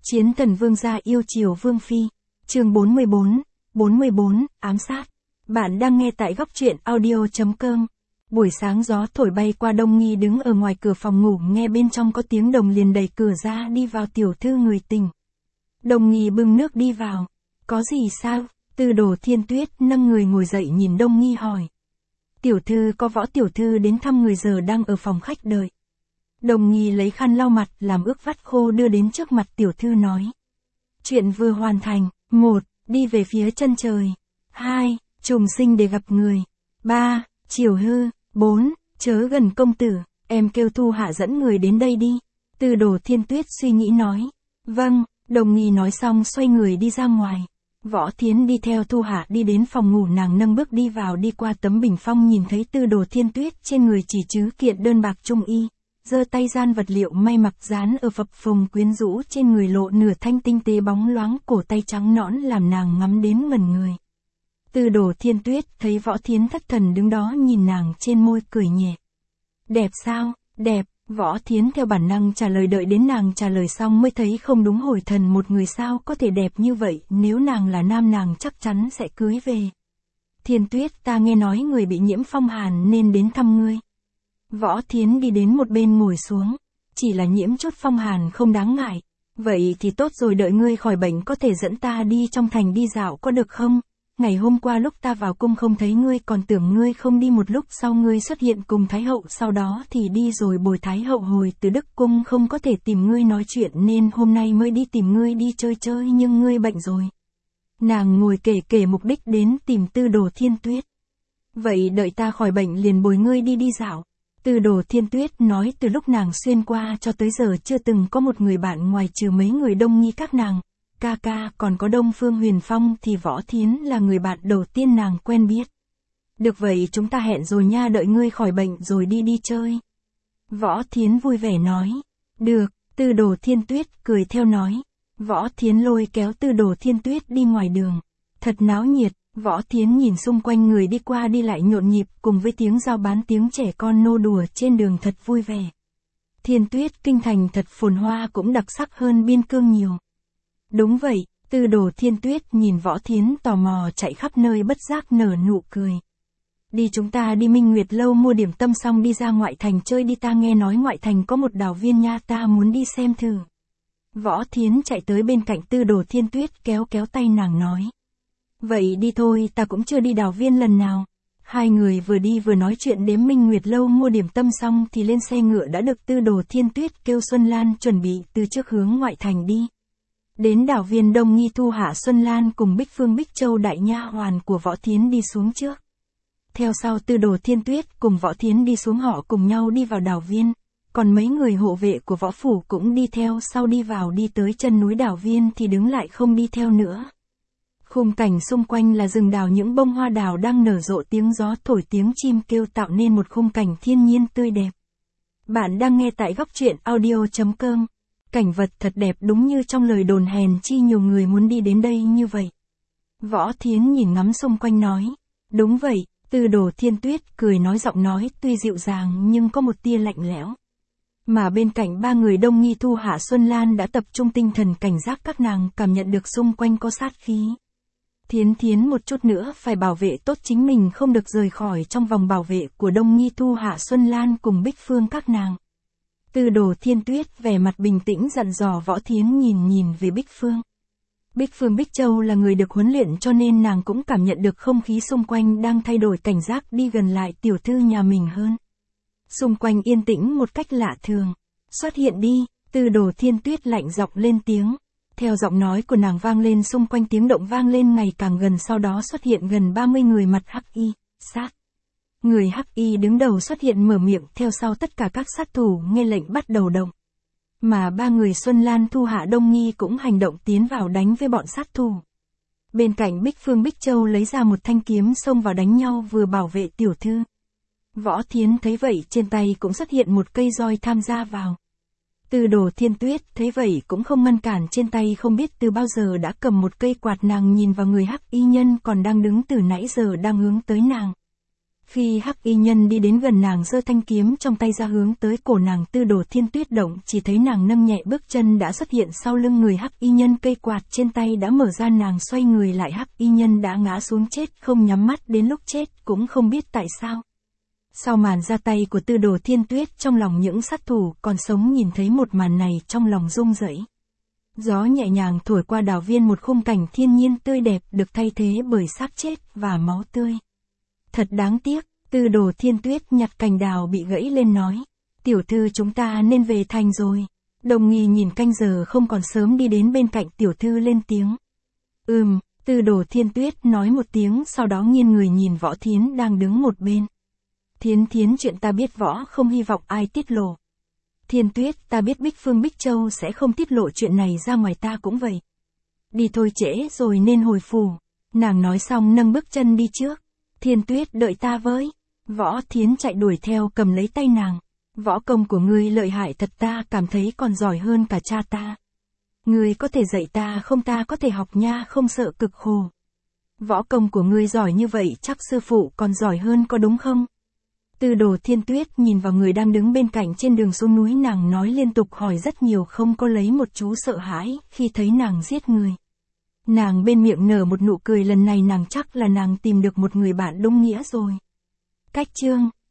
Chiến thần vương gia yêu chiều vương phi. Chương 44, ám sát. Bạn đang nghe tại góc truyện audio.com. Buổi sáng gió thổi bay qua Đông Nghi đứng ở ngoài cửa phòng ngủ, nghe bên trong có tiếng đồng liền đẩy cửa ra đi vào tiểu thư người tình. Đông Nghi bưng nước đi vào. Có gì sao? Tư Đồ Thiên Tuyết nâng người ngồi dậy nhìn Đông Nghi hỏi. Tiểu thư có Võ tiểu thư đến thăm người giờ đang ở phòng khách đợi. Đông Nghi lấy khăn lau mặt làm ướt vắt khô đưa đến trước mặt tiểu thư nói. Chuyện vừa hoàn thành. 1. Đi về phía chân trời. 2. Trùng sinh để gặp người. 3. Chiều hư. 4. Chớ gần công tử, em kêu Thu Hạ dẫn người đến đây đi. Tư Đồ Thiên Tuyết suy nghĩ nói. Vâng. Đông Nghi nói xong xoay người đi ra ngoài. Võ Thiến đi theo Thu Hạ đi đến phòng ngủ, nàng nâng bước đi vào, đi qua tấm bình phong nhìn thấy Tư Đồ Thiên Tuyết trên người chỉ chứ kiện đơn bạc trung y, giơ tay gian vật liệu may mặc dán ở phập phồng quyến rũ trên người, lộ nửa thanh tinh tế bóng loáng, cổ tay trắng nõn làm nàng ngắm đến ngẩn người. Tư Đồ Thiên Tuyết thấy Võ Thiến thất thần đứng đó nhìn nàng, trên môi cười nhẹ. Đẹp sao? Đẹp. Võ Thiến theo bản năng trả lời, đợi đến nàng trả lời xong mới thấy không đúng, hồi thần, một người sao có thể đẹp như vậy, nếu nàng là nam nàng chắc chắn sẽ cưới về. Thiên Tuyết, ta nghe nói người bị nhiễm phong hàn nên đến thăm ngươi. Võ Thiến đi đến một bên ngồi xuống. Chỉ là nhiễm chút phong hàn không đáng ngại. Vậy thì tốt rồi, đợi ngươi khỏi bệnh có thể dẫn ta đi trong thành đi dạo có được không? Ngày hôm qua lúc ta vào cung không thấy ngươi, còn tưởng ngươi không đi, một lúc sau ngươi xuất hiện cùng Thái hậu, sau đó thì đi rồi. Bồi Thái hậu hồi từ Đức cung không có thể tìm ngươi nói chuyện nên hôm nay mới đi tìm ngươi đi chơi, nhưng ngươi bệnh rồi. Nàng ngồi kể mục đích đến tìm Tư Đồ Thiên Tuyết. Vậy đợi ta khỏi bệnh liền bồi ngươi đi dạo. Tư Đồ Thiên Tuyết nói từ lúc nàng xuyên qua cho tới giờ chưa từng có một người bạn ngoài trừ mấy người Đông Nghi các nàng. Ca còn có Đông Phương Huyền Phong thì Võ Thiến là người bạn đầu tiên nàng quen biết. Được vậy chúng ta hẹn rồi nha, đợi ngươi khỏi bệnh rồi đi chơi. Võ Thiến vui vẻ nói. Được. Tư Đồ Thiên Tuyết cười theo nói. Võ Thiến lôi kéo Tư Đồ Thiên Tuyết đi ngoài đường. Thật náo nhiệt. Võ Thiến nhìn xung quanh người đi qua đi lại nhộn nhịp, cùng với tiếng giao bán, tiếng trẻ con nô đùa trên đường thật vui vẻ. Thiên Tuyết, kinh thành thật phồn hoa, cũng đặc sắc hơn Biên Cương nhiều. Đúng vậy. Tư Đồ Thiên Tuyết nhìn Võ Thiến tò mò chạy khắp nơi, bất giác nở nụ cười. Đi, chúng ta đi Minh Nguyệt lâu mua điểm tâm xong đi ra ngoại thành chơi đi, ta nghe nói ngoại thành có một đào viên nha, ta muốn đi xem thử. Võ Thiến chạy tới bên cạnh Tư Đồ Thiên Tuyết kéo tay nàng nói. Vậy đi thôi, ta cũng chưa đi đào viên lần nào. Hai người vừa đi vừa nói chuyện đến Minh Nguyệt lâu mua điểm tâm xong thì lên xe ngựa đã được Tư Đồ Thiên Tuyết kêu Xuân Lan chuẩn bị từ trước hướng ngoại thành đi. Đến đào viên, Đông Nghi, Thu Hạ, Xuân Lan cùng Bích Phương, Bích Châu đại nha hoàn của Võ Thiến đi xuống trước. Theo sau Tư Đồ Thiên Tuyết cùng Võ Thiến đi xuống, họ cùng nhau đi vào đào viên. Còn mấy người hộ vệ của Võ phủ cũng đi theo sau đi vào, đi tới chân núi đào viên thì đứng lại không đi theo nữa. Khung cảnh xung quanh là rừng đào, những bông hoa đào đang nở rộ, tiếng gió thổi, tiếng chim kêu tạo nên một khung cảnh thiên nhiên tươi đẹp. Bạn đang nghe tại góc truyện audio.com. Cảnh vật thật đẹp đúng như trong lời đồn, hèn chi nhiều người muốn đi đến đây như vậy. Võ Thiến nhìn ngắm xung quanh nói. Đúng vậy. Tư Đồ Thiên Tuyết cười nói, giọng nói tuy dịu dàng nhưng có một tia lạnh lẽo. Mà bên cạnh ba người Đông Nghi, Thu Hạ, Xuân Lan đã tập trung tinh thần cảnh giác, các nàng cảm nhận được xung quanh có sát khí. Thiến một chút nữa phải bảo vệ tốt chính mình, không được rời khỏi trong vòng bảo vệ của Đông Nghi, Thu Hạ, Xuân Lan cùng Bích Phương các nàng. Tư Đồ Thiên Tuyết vẻ mặt bình tĩnh dặn dò Võ Thiến, nhìn về Bích Phương. Bích Phương, Bích Châu là người được huấn luyện cho nên nàng cũng cảm nhận được không khí xung quanh đang thay đổi, cảnh giác đi gần lại tiểu thư nhà mình hơn. Xung quanh yên tĩnh một cách lạ thường. Xuất hiện đi. Tư Đồ Thiên Tuyết lạnh giọng lên tiếng. Theo giọng nói của nàng vang lên, xung quanh tiếng động vang lên ngày càng gần, sau đó xuất hiện gần 30 người mặt hắc y, sát. Người hắc y đứng đầu xuất hiện mở miệng, theo sau tất cả các sát thủ nghe lệnh bắt đầu động. Mà ba người Xuân Lan, Thu Hạ, Đông Nghi cũng hành động tiến vào đánh với bọn sát thủ. Bên cạnh Bích Phương, Bích Châu lấy ra một thanh kiếm xông vào đánh nhau, vừa bảo vệ tiểu thư. Võ Thiến thấy vậy trên tay cũng xuất hiện một cây roi tham gia vào. Tư Đồ Thiên Tuyết thấy vậy cũng không ngăn cản, trên tay không biết từ bao giờ đã cầm một cây quạt, nàng nhìn vào người hắc y nhân còn đang đứng từ nãy giờ đang hướng tới nàng. Khi hắc y nhân đi đến gần nàng giơ thanh kiếm trong tay ra hướng tới cổ nàng, Tư Đồ Thiên Tuyết động chỉ thấy nàng nâng nhẹ bước chân đã xuất hiện sau lưng người hắc y nhân, cây quạt trên tay đã mở ra, nàng xoay người lại, hắc y nhân đã ngã xuống chết không nhắm mắt, đến lúc chết cũng không biết tại sao. Sau màn ra tay của Tư Đồ Thiên Tuyết, trong lòng những sát thủ còn sống nhìn thấy một màn này trong lòng rung rẩy. Gió nhẹ nhàng thổi qua đào viên, một khung cảnh thiên nhiên tươi đẹp được thay thế bởi xác chết và máu tươi. Thật đáng tiếc, Tư Đồ Thiên Tuyết nhặt cành đào bị gãy lên nói. Tiểu thư, chúng ta nên về thành rồi. Đồng Nghi nhìn canh giờ không còn sớm đi đến bên cạnh tiểu thư lên tiếng. Tư Đồ Thiên Tuyết nói một tiếng, sau đó nghiêng người nhìn Võ Thiến đang đứng một bên. Thiến, chuyện ta biết võ không hy vọng ai tiết lộ. Thiên Tuyết, ta biết Bích Phương Bích Châu sẽ không tiết lộ chuyện này ra ngoài, ta cũng vậy. Đi thôi, trễ rồi nên hồi phủ. Nàng nói xong nâng bước chân đi trước. Thiên Tuyết, đợi ta với. Võ Thiến chạy đuổi theo cầm lấy tay nàng. Võ công của ngươi lợi hại thật, ta cảm thấy còn giỏi hơn cả cha ta. Ngươi có thể dạy ta không? Ta có thể học nha, không sợ cực khổ. Võ công của ngươi giỏi như vậy chắc sư phụ còn giỏi hơn, có đúng không? Tư Đồ Thiên Tuyết nhìn vào người đang đứng bên cạnh trên đường xuống núi, nàng nói liên tục hỏi rất nhiều, không có lấy một chú sợ hãi khi thấy nàng giết người. Nàng bên miệng nở một nụ cười, lần này nàng chắc là nàng tìm được một người bạn đúng nghĩa rồi. Cách chương